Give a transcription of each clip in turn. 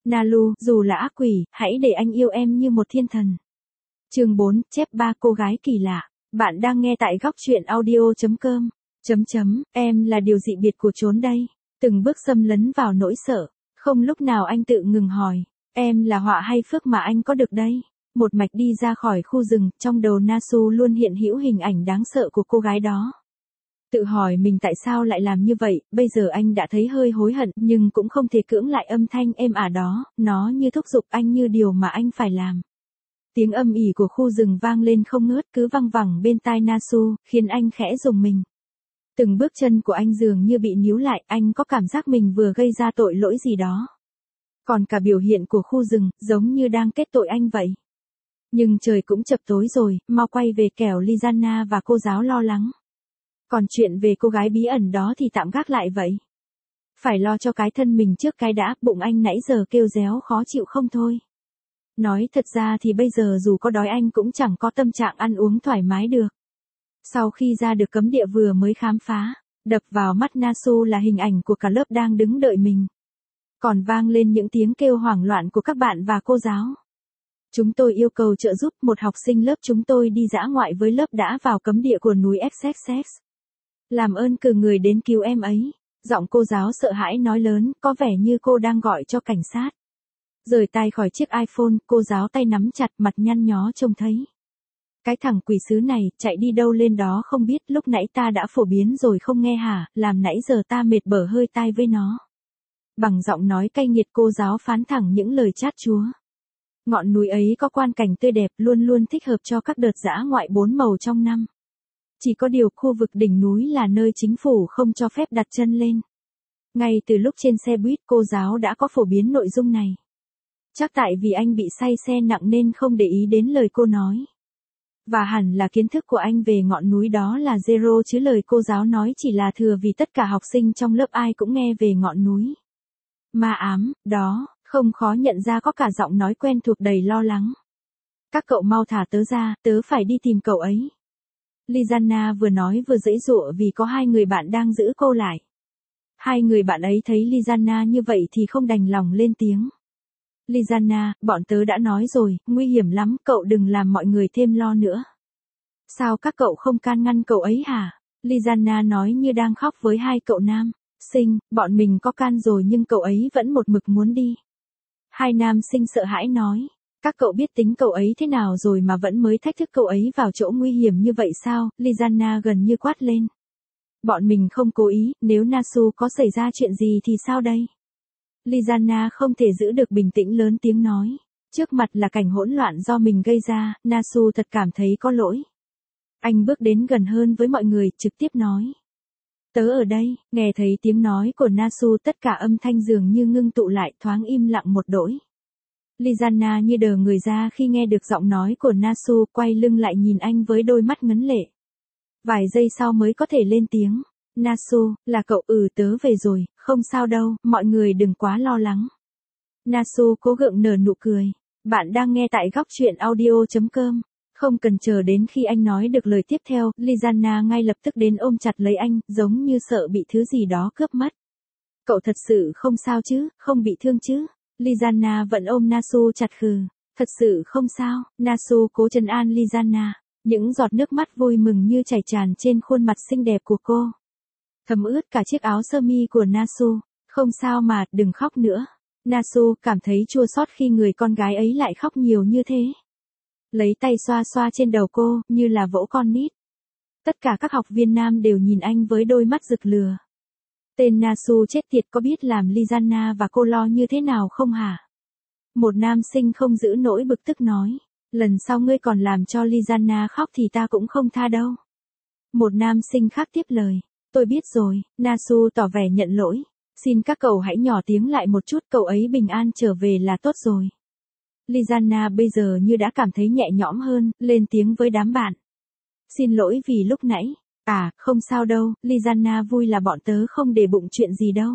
Nalu, dù là ác quỷ, hãy để anh yêu em như một thiên thần. Chương 4, chép 3 cô gái kỳ lạ. Bạn đang nghe tại góc truyện audio.com. Em là điều dị biệt của chốn đây. Từng bước xâm lấn vào nỗi sợ. Không lúc nào anh tự ngừng hỏi. Em là họa hay phước mà anh có được đây? Một mạch đi ra khỏi khu rừng, trong đầu Nasu luôn hiện hữu hình ảnh đáng sợ của cô gái đó. Tự hỏi mình tại sao lại làm như vậy, bây giờ anh đã thấy hơi hối hận, nhưng cũng không thể cưỡng lại âm thanh êm ả đó, nó như thúc giục anh như điều mà anh phải làm. Tiếng âm ỉ của khu rừng vang lên không ngớt cứ văng vẳng bên tai Nasu, khiến anh khẽ rùng mình. Từng bước chân của anh dường như bị níu lại, anh có cảm giác mình vừa gây ra tội lỗi gì đó. Còn cả biểu hiện của khu rừng, giống như đang kết tội anh vậy. Nhưng trời cũng chập tối rồi, mau quay về kẻo Lisanna và cô giáo lo lắng. Còn chuyện về cô gái bí ẩn đó thì tạm gác lại vậy. Phải lo cho cái thân mình trước cái đã, bụng anh nãy giờ kêu réo khó chịu không thôi. Nói thật ra thì bây giờ dù có đói anh cũng chẳng có tâm trạng ăn uống thoải mái được. Sau khi ra được cấm địa vừa mới khám phá, đập vào mắt Nasu là hình ảnh của cả lớp đang đứng đợi mình. Còn vang lên những tiếng kêu hoảng loạn của các bạn và cô giáo. Chúng tôi yêu cầu trợ giúp, một học sinh lớp chúng tôi đi dã ngoại với lớp đã vào cấm địa của núi XXX. Làm ơn cử người đến cứu em ấy. Giọng cô giáo sợ hãi nói lớn, có vẻ như cô đang gọi cho cảnh sát. Rời tay khỏi chiếc iPhone, cô giáo tay nắm chặt, mặt nhăn nhó trông thấy. Cái thằng quỷ sứ này, chạy đi đâu lên đó không biết, lúc nãy ta đã phổ biến rồi không nghe hả, làm nãy giờ ta mệt bở hơi tai với nó. Bằng giọng nói cay nghiệt cô giáo phán thẳng những lời chát chúa. Ngọn núi ấy có quang cảnh tươi đẹp, luôn luôn thích hợp cho các đợt dã ngoại 4 màu trong năm. Chỉ có điều khu vực đỉnh núi là nơi chính phủ không cho phép đặt chân lên. Ngay từ lúc trên xe buýt cô giáo đã có phổ biến nội dung này. Chắc tại vì anh bị say xe nặng nên không để ý đến lời cô nói. Và hẳn là kiến thức của anh về ngọn núi đó là zero chứ lời cô giáo nói chỉ là thừa vì tất cả học sinh trong lớp ai cũng nghe về ngọn núi. Ma ám, đó, không khó nhận ra có cả giọng nói quen thuộc đầy lo lắng. Các cậu mau thả tớ ra, tớ phải đi tìm cậu ấy. Lisanna vừa nói vừa giãy giụa vì có hai người bạn đang giữ cô lại. Hai người bạn ấy thấy Lisanna như vậy thì không đành lòng lên tiếng. Lisanna, bọn tớ đã nói rồi, nguy hiểm lắm, cậu đừng làm mọi người thêm lo nữa. Sao các cậu không can ngăn cậu ấy hả? Lisanna nói như đang khóc với hai cậu nam sinh, bọn mình có can rồi nhưng cậu ấy vẫn một mực muốn đi. Hai nam sinh sợ hãi nói. Các cậu biết tính cậu ấy thế nào rồi mà vẫn mới thách thức cậu ấy vào chỗ nguy hiểm như vậy sao? Lisanna gần như quát lên. Bọn mình không cố ý, nếu Nasu có xảy ra chuyện gì thì sao đây? Lisanna không thể giữ được bình tĩnh lớn tiếng nói. Trước mặt là cảnh hỗn loạn do mình gây ra, Nasu thật cảm thấy có lỗi. Anh bước đến gần hơn với mọi người, trực tiếp nói. Tớ ở đây, nghe thấy tiếng nói của Nasu tất cả âm thanh dường như ngưng tụ lại thoáng im lặng một đỗi. Lisanna như đờ người ra khi nghe được giọng nói của Nasu, quay lưng lại nhìn anh với đôi mắt ngấn lệ. Vài giây sau mới có thể lên tiếng. Nasu, là cậu? Tớ về rồi, không sao đâu, mọi người đừng quá lo lắng. Nasu cố gượng nở nụ cười. Bạn đang nghe tại góc truyện audio.com. Không cần chờ đến khi anh nói được lời tiếp theo, Lisanna ngay lập tức đến ôm chặt lấy anh, giống như sợ bị thứ gì đó cướp mất. Cậu thật sự không sao chứ, không bị thương chứ? Lisanna vẫn ôm Nasu chặt khừ. Thật sự không sao, Nasu cố trấn an Lisanna. Những giọt nước mắt vui mừng như chảy tràn trên khuôn mặt xinh đẹp của cô. Thấm ướt cả chiếc áo sơ mi của Nasu. Không sao mà, đừng khóc nữa. Nasu cảm thấy chua xót khi người con gái ấy lại khóc nhiều như thế. Lấy tay xoa xoa trên đầu cô, như là vỗ con nít. Tất cả các học viên nam đều nhìn anh với đôi mắt rực lửa. Tên Nasu chết tiệt có biết làm Lisanna và cô lo như thế nào không hả? Một nam sinh không giữ nổi bực tức nói. Lần sau ngươi còn làm cho Lisanna khóc thì ta cũng không tha đâu. Một nam sinh khác tiếp lời. Tôi biết rồi, Nasu tỏ vẻ nhận lỗi. Xin các cậu hãy nhỏ tiếng lại một chút, cậu ấy bình an trở về là tốt rồi. Lisanna bây giờ như đã cảm thấy nhẹ nhõm hơn, lên tiếng với đám bạn. Xin lỗi vì lúc nãy. Không sao đâu, Lisanna vui là bọn tớ không để bụng chuyện gì đâu.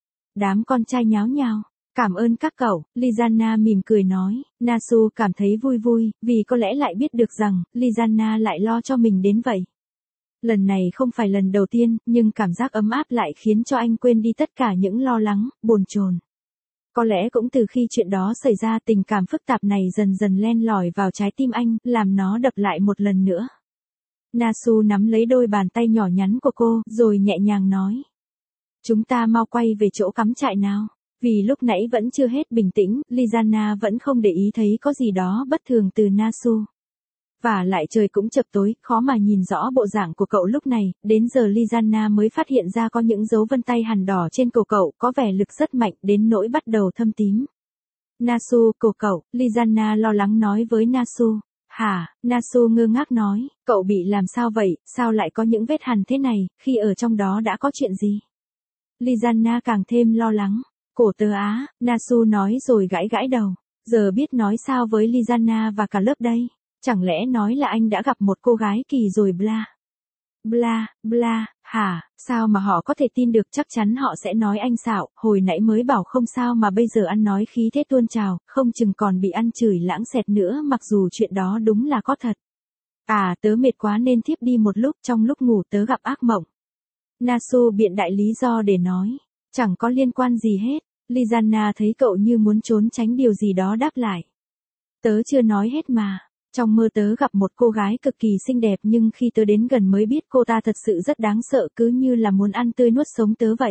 Đám con trai nháo nhào. Cảm ơn các cậu, Lisanna mỉm cười nói. Nasu cảm thấy vui vui, vì có lẽ lại biết được rằng, Lisanna lại lo cho mình đến vậy. Lần này không phải lần đầu tiên, nhưng cảm giác ấm áp lại khiến cho anh quên đi tất cả những lo lắng, bồn chồn. Có lẽ cũng từ khi chuyện đó xảy ra, tình cảm phức tạp này dần dần len lỏi vào trái tim anh, làm nó đập lại một lần nữa. Nasu nắm lấy đôi bàn tay nhỏ nhắn của cô, rồi nhẹ nhàng nói. Chúng ta mau quay về chỗ cắm trại nào. Vì lúc nãy vẫn chưa hết bình tĩnh, Lizana vẫn không để ý thấy có gì đó bất thường từ Nasu. Và lại trời cũng chập tối, khó mà nhìn rõ bộ dạng của cậu lúc này, đến giờ Lizana mới phát hiện ra có những dấu vân tay hằn đỏ trên cổ cậu, có vẻ lực rất mạnh đến nỗi bắt đầu thâm tím. Nasu, cổ cậu, Lizana lo lắng nói với Nasu. Hả, Nasu ngơ ngác nói, cậu bị làm sao vậy, sao lại có những vết hằn thế này, khi ở trong đó đã có chuyện gì? Lizana càng thêm lo lắng. Cổ tớ á, Nasu nói rồi gãi gãi đầu. Giờ biết nói sao với Lizana và cả lớp đây. Chẳng lẽ nói là anh đã gặp một cô gái kỳ rồi bla. Bla, bla, hả, sao mà họ có thể tin được, chắc chắn họ sẽ nói anh xạo, hồi nãy mới bảo không sao mà bây giờ ăn nói khí thế tuôn trào, không chừng còn bị ăn chửi lãng xẹt nữa, mặc dù chuyện đó đúng là có thật. À, tớ mệt quá nên thiếp đi một lúc, trong lúc ngủ tớ gặp ác mộng. Nasu biện đại lý do để nói, chẳng có liên quan gì hết. Lizana thấy cậu như muốn trốn tránh điều gì đó đáp lại. Tớ chưa nói hết mà. Trong mơ tớ gặp một cô gái cực kỳ xinh đẹp, nhưng khi tớ đến gần mới biết cô ta thật sự rất đáng sợ, cứ như là muốn ăn tươi nuốt sống tớ vậy.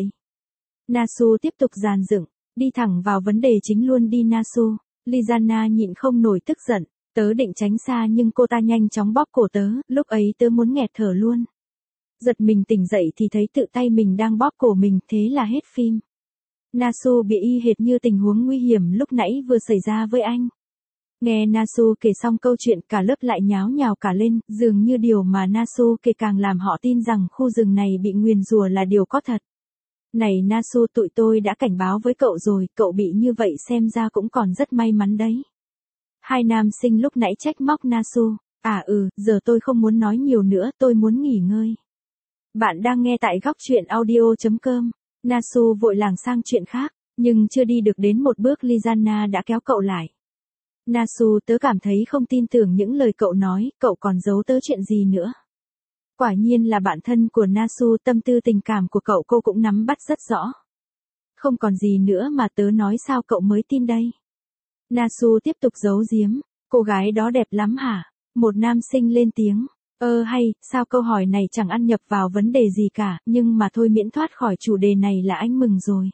Nasu tiếp tục dàn dựng, đi thẳng vào vấn đề chính luôn đi Nasu. Lizana nhịn không nổi tức giận, tớ định tránh xa nhưng cô ta nhanh chóng bóp cổ tớ, lúc ấy tớ muốn nghẹt thở luôn. Giật mình tỉnh dậy thì thấy tự tay mình đang bóp cổ mình, thế là hết phim. Nasu bị y hệt như tình huống nguy hiểm lúc nãy vừa xảy ra với anh. Nghe Nasu kể xong câu chuyện, cả lớp lại nháo nhào cả lên, dường như điều mà Nasu kể càng làm họ tin rằng khu rừng này bị nguyền rủa là điều có thật. Này Nasu, tụi tôi đã cảnh báo với cậu rồi, cậu bị như vậy xem ra cũng còn rất may mắn đấy. Hai nam sinh lúc nãy trách móc Nasu. À giờ tôi không muốn nói nhiều nữa, tôi muốn nghỉ ngơi. Bạn đang nghe tại góc truyện audio.com. Nasu vội lảng sang chuyện khác, nhưng chưa đi được đến một bước Lizana đã kéo cậu lại. Nasu, tớ cảm thấy không tin tưởng những lời cậu nói, cậu còn giấu tớ chuyện gì nữa. Quả nhiên là bạn thân của Nasu, tâm tư tình cảm của cậu cô cũng nắm bắt rất rõ. Không còn gì nữa mà tớ nói sao cậu mới tin đây. Nasu tiếp tục giấu giếm, cô gái đó đẹp lắm hả? Một nam sinh lên tiếng. Hay, sao câu hỏi này chẳng ăn nhập vào vấn đề gì cả, nhưng mà thôi miễn thoát khỏi chủ đề này là anh mừng rồi.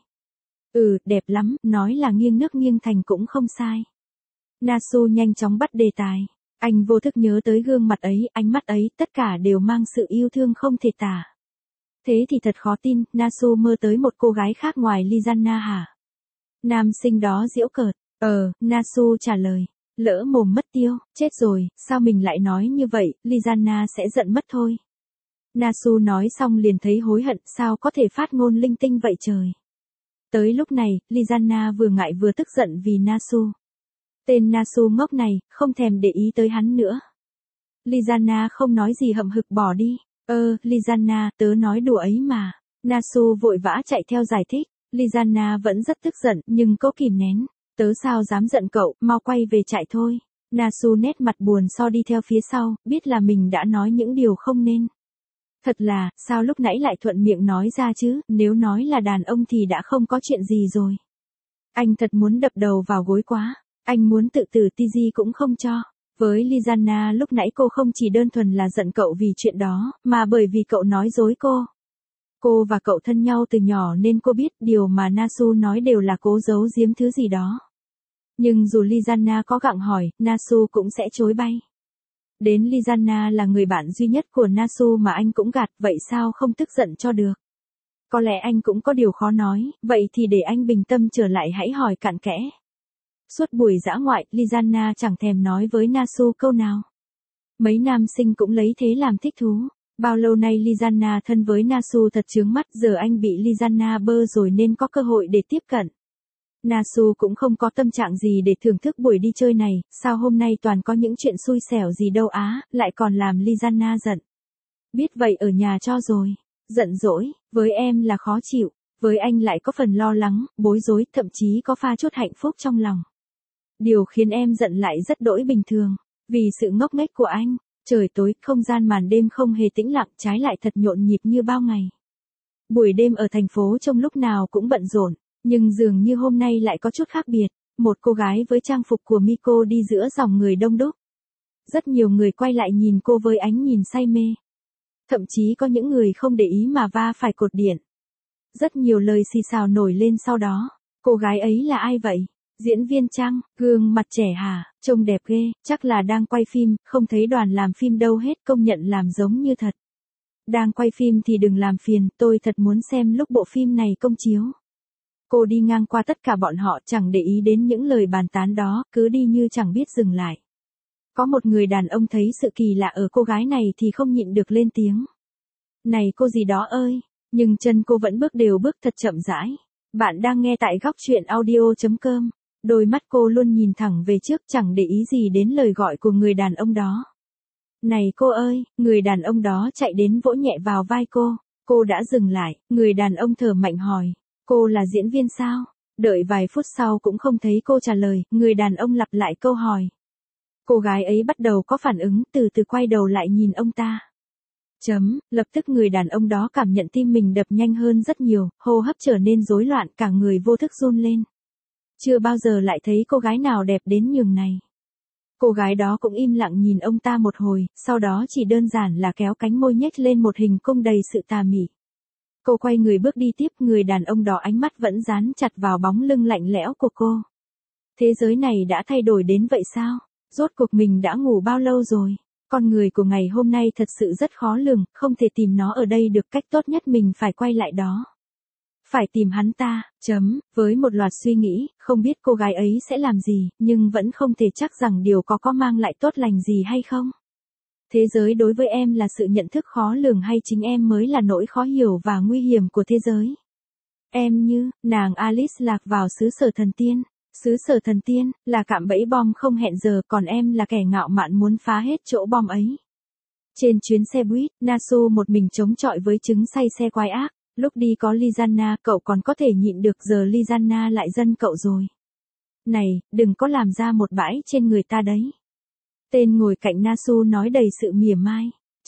Đẹp lắm, nói là nghiêng nước nghiêng thành cũng không sai. Nasu nhanh chóng bắt đề tài. Anh vô thức nhớ tới gương mặt ấy, ánh mắt ấy, tất cả đều mang sự yêu thương không thể tả. Thế thì thật khó tin, Nasu mơ tới một cô gái khác ngoài Lizana hả? Nam sinh đó giễu cợt. Nasu trả lời. Lỡ mồm mất tiêu, chết rồi, sao mình lại nói như vậy, Lizana sẽ giận mất thôi. Nasu nói xong liền thấy hối hận, sao có thể phát ngôn linh tinh vậy trời. Tới lúc này, Lizana vừa ngại vừa tức giận vì Nasu. Tên Nasu ngốc này, không thèm để ý tới hắn nữa. Lizana không nói gì hậm hực bỏ đi. Lizana, tớ nói đùa ấy mà. Nasu vội vã chạy theo giải thích. Lizana vẫn rất tức giận, nhưng cô kìm nén. Tớ sao dám giận cậu, mau quay về trại thôi. Nasu nét mặt buồn so đi theo phía sau, biết là mình đã nói những điều không nên. Thật là, sao lúc nãy lại thuận miệng nói ra chứ, nếu nói là đàn ông thì đã không có chuyện gì rồi. Anh thật muốn đập đầu vào gối quá. Anh muốn tự tử Tiji cũng không cho. Với Lizana lúc nãy cô không chỉ đơn thuần là giận cậu vì chuyện đó, mà bởi vì cậu nói dối cô. Cô và cậu thân nhau từ nhỏ nên cô biết điều mà Nasu nói đều là cố giấu giếm thứ gì đó. Nhưng dù Lizana có gặng hỏi, Nasu cũng sẽ chối bay. Đến Lizana là người bạn duy nhất của Nasu mà anh cũng gạt, vậy sao không tức giận cho được. Có lẽ anh cũng có điều khó nói, vậy thì để anh bình tâm trở lại hãy hỏi cặn kẽ. Suốt buổi dã ngoại, Lizana chẳng thèm nói với Nasu câu nào. Mấy nam sinh cũng lấy thế làm thích thú. Bao lâu nay Lizana thân với Nasu thật chướng mắt, giờ anh bị Lizana bơ rồi nên có cơ hội để tiếp cận. Nasu cũng không có tâm trạng gì để thưởng thức buổi đi chơi này, sao hôm nay toàn có những chuyện xui xẻo gì đâu á, lại còn làm Lizana giận. Biết vậy ở nhà cho rồi. Giận dỗi, với em là khó chịu, với anh lại có phần lo lắng, bối rối, thậm chí có pha chút hạnh phúc trong lòng. Điều khiến em giận lại rất đỗi bình thường, vì sự ngốc nghếch của anh. Trời tối, không gian màn đêm không hề tĩnh lặng, trái lại thật nhộn nhịp như bao ngày. Buổi đêm ở thành phố trông lúc nào cũng bận rộn, Nhưng dường như hôm nay lại có chút khác biệt, một cô gái với trang phục của Miko đi giữa dòng người đông đúc. Rất nhiều người quay lại nhìn cô với ánh nhìn say mê. Thậm chí có những người không để ý mà va phải cột điện. Rất nhiều lời xì xào nổi lên sau đó. Cô gái ấy là ai vậy? Diễn viên chăng? Gương mặt trẻ hả? Trông đẹp ghê, chắc là đang quay phim, không thấy đoàn làm phim đâu hết, công nhận làm giống như thật. Đang quay phim thì đừng làm phiền, tôi thật muốn xem lúc bộ phim này công chiếu. Cô đi ngang qua tất cả bọn họ, chẳng để ý đến những lời bàn tán đó, cứ đi như chẳng biết dừng lại. Có một người đàn ông thấy sự kỳ lạ ở cô gái này thì không nhịn được lên tiếng. Này cô gì đó ơi, nhưng chân cô vẫn bước đều bước thật chậm rãi. Bạn đang nghe tại góc truyện audio.com. Đôi mắt cô luôn nhìn thẳng về trước, chẳng để ý gì đến lời gọi của người đàn ông đó. Này cô ơi, người đàn ông đó chạy đến vỗ nhẹ vào vai cô. Cô đã dừng lại, người đàn ông thở mạnh hỏi. Cô là diễn viên sao? Đợi vài phút sau cũng không thấy cô trả lời, người đàn ông lặp lại câu hỏi. Cô gái ấy bắt đầu có phản ứng, từ từ quay đầu lại nhìn ông ta. Lập tức người đàn ông đó cảm nhận tim mình đập nhanh hơn rất nhiều, hô hấp trở nên rối loạn, cả người vô thức run lên. Chưa bao giờ lại thấy cô gái nào đẹp đến nhường này. Cô gái đó cũng im lặng nhìn ông ta một hồi, sau đó chỉ đơn giản là kéo cánh môi nhếch lên một hình cung đầy sự tà mị. Cô quay người bước đi tiếp, người đàn ông đó ánh mắt vẫn dán chặt vào bóng lưng lạnh lẽo của cô. Thế giới này đã thay đổi đến vậy sao? Rốt cuộc mình đã ngủ bao lâu rồi? Con người của ngày hôm nay thật sự rất khó lường, không thể tìm nó ở đây được, cách tốt nhất mình phải quay lại đó. Phải tìm hắn ta, với một loạt suy nghĩ, không biết cô gái ấy sẽ làm gì, nhưng vẫn không thể chắc rằng điều có mang lại tốt lành gì hay không. Thế giới đối với em là sự nhận thức khó lường hay chính em mới là nỗi khó hiểu và nguy hiểm của thế giới? Em như, nàng Alice lạc vào xứ sở thần tiên. Xứ sở thần tiên, là cạm bẫy bom không hẹn giờ, còn em là kẻ ngạo mạn muốn phá hết chỗ bom ấy. Trên chuyến xe buýt, Nasu một mình chống chọi với chứng say xe quái ác. Lúc đi có Lizanna, cậu còn có thể nhịn được, giờ Lizanna lại dân cậu rồi. Này, đừng có làm ra một bãi trên người ta đấy. Tên ngồi cạnh Nasu nói đầy sự mỉa mai.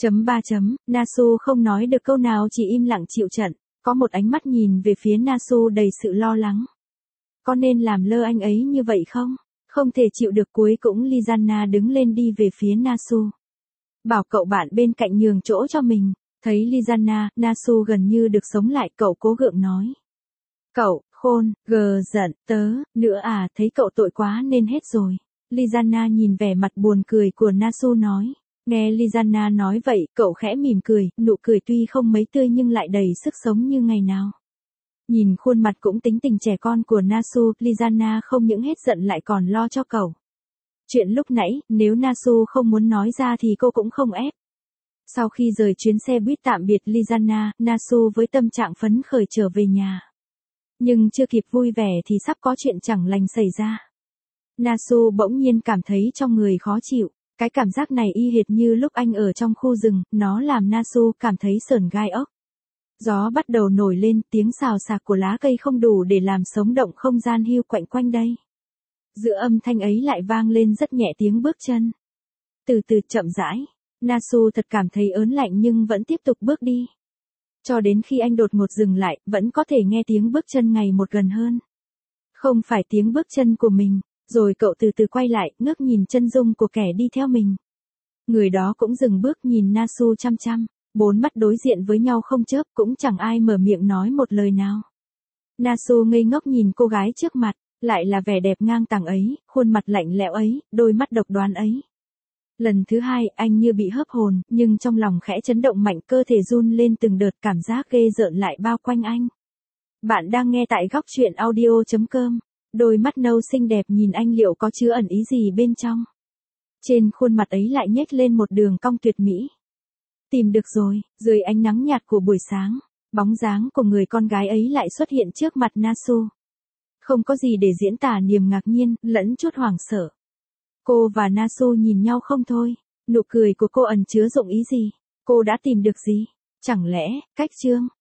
Nasu không nói được câu nào, chỉ im lặng chịu trận. Có một ánh mắt nhìn về phía Nasu đầy sự lo lắng. Có nên làm lơ anh ấy như vậy không? Không thể chịu được, cuối cũng Lizanna đứng lên đi về phía Nasu. Bảo cậu bạn bên cạnh nhường chỗ cho mình. Thấy Lizanna, Nasu gần như được sống lại, cậu cố gượng nói. Cậu, khôn, giận, nữa à, thấy cậu tội quá nên hết rồi. Lizanna nhìn vẻ mặt buồn cười của Nasu nói. Nghe Lizanna nói vậy, cậu khẽ mỉm cười, nụ cười tuy không mấy tươi nhưng lại đầy sức sống như ngày nào. Nhìn khuôn mặt cũng tính tình trẻ con của Nasu, Lizanna không những hết giận lại còn lo cho cậu. Chuyện lúc nãy, nếu Nasu không muốn nói ra thì cô cũng không ép. Sau khi rời chuyến xe buýt tạm biệt Lizanna, Nasu với tâm trạng phấn khởi trở về nhà. Nhưng chưa kịp vui vẻ thì sắp có chuyện chẳng lành xảy ra. Nasu bỗng nhiên cảm thấy trong người khó chịu. Cái cảm giác này y hệt như lúc anh ở trong khu rừng, nó làm Nasu cảm thấy sởn gai ốc. Gió bắt đầu nổi lên, tiếng xào xạc của lá cây không đủ để làm sống động không gian hiu quạnh quanh đây. Giữa âm thanh ấy lại vang lên rất nhẹ tiếng bước chân. Từ từ chậm rãi, Nasu thật cảm thấy ớn lạnh nhưng vẫn tiếp tục bước đi. Cho đến khi anh đột ngột dừng lại, vẫn có thể nghe tiếng bước chân ngày một gần hơn. Không phải tiếng bước chân của mình, rồi cậu từ từ quay lại, ngước nhìn chân dung của kẻ đi theo mình. Người đó cũng dừng bước nhìn Nasu chăm chăm. Bốn mắt đối diện với nhau không chớp, cũng chẳng ai mở miệng nói một lời nào. Nasu ngây ngốc nhìn cô gái trước mặt, lại là vẻ đẹp ngang tàng ấy, khuôn mặt lạnh lẽo ấy, đôi mắt độc đoán ấy. Lần thứ hai, anh như bị hớp hồn, nhưng trong lòng khẽ chấn động mạnh, cơ thể run lên từng đợt, cảm giác ghê rợn lại bao quanh anh. Bạn đang nghe tại góc truyện audio.com. Đôi mắt nâu xinh đẹp nhìn anh, liệu có chứa ẩn ý gì bên trong? Trên khuôn mặt ấy lại nhếch lên một đường cong tuyệt mỹ. Tìm được rồi, dưới ánh nắng nhạt của buổi sáng, bóng dáng của người con gái ấy lại xuất hiện trước mặt Nasu. Không có gì để diễn tả niềm ngạc nhiên, lẫn chút hoảng sợ. Cô và Nasu nhìn nhau không thôi, nụ cười của cô ẩn chứa dụng ý gì? Cô đã tìm được gì? Chẳng lẽ, cách chương,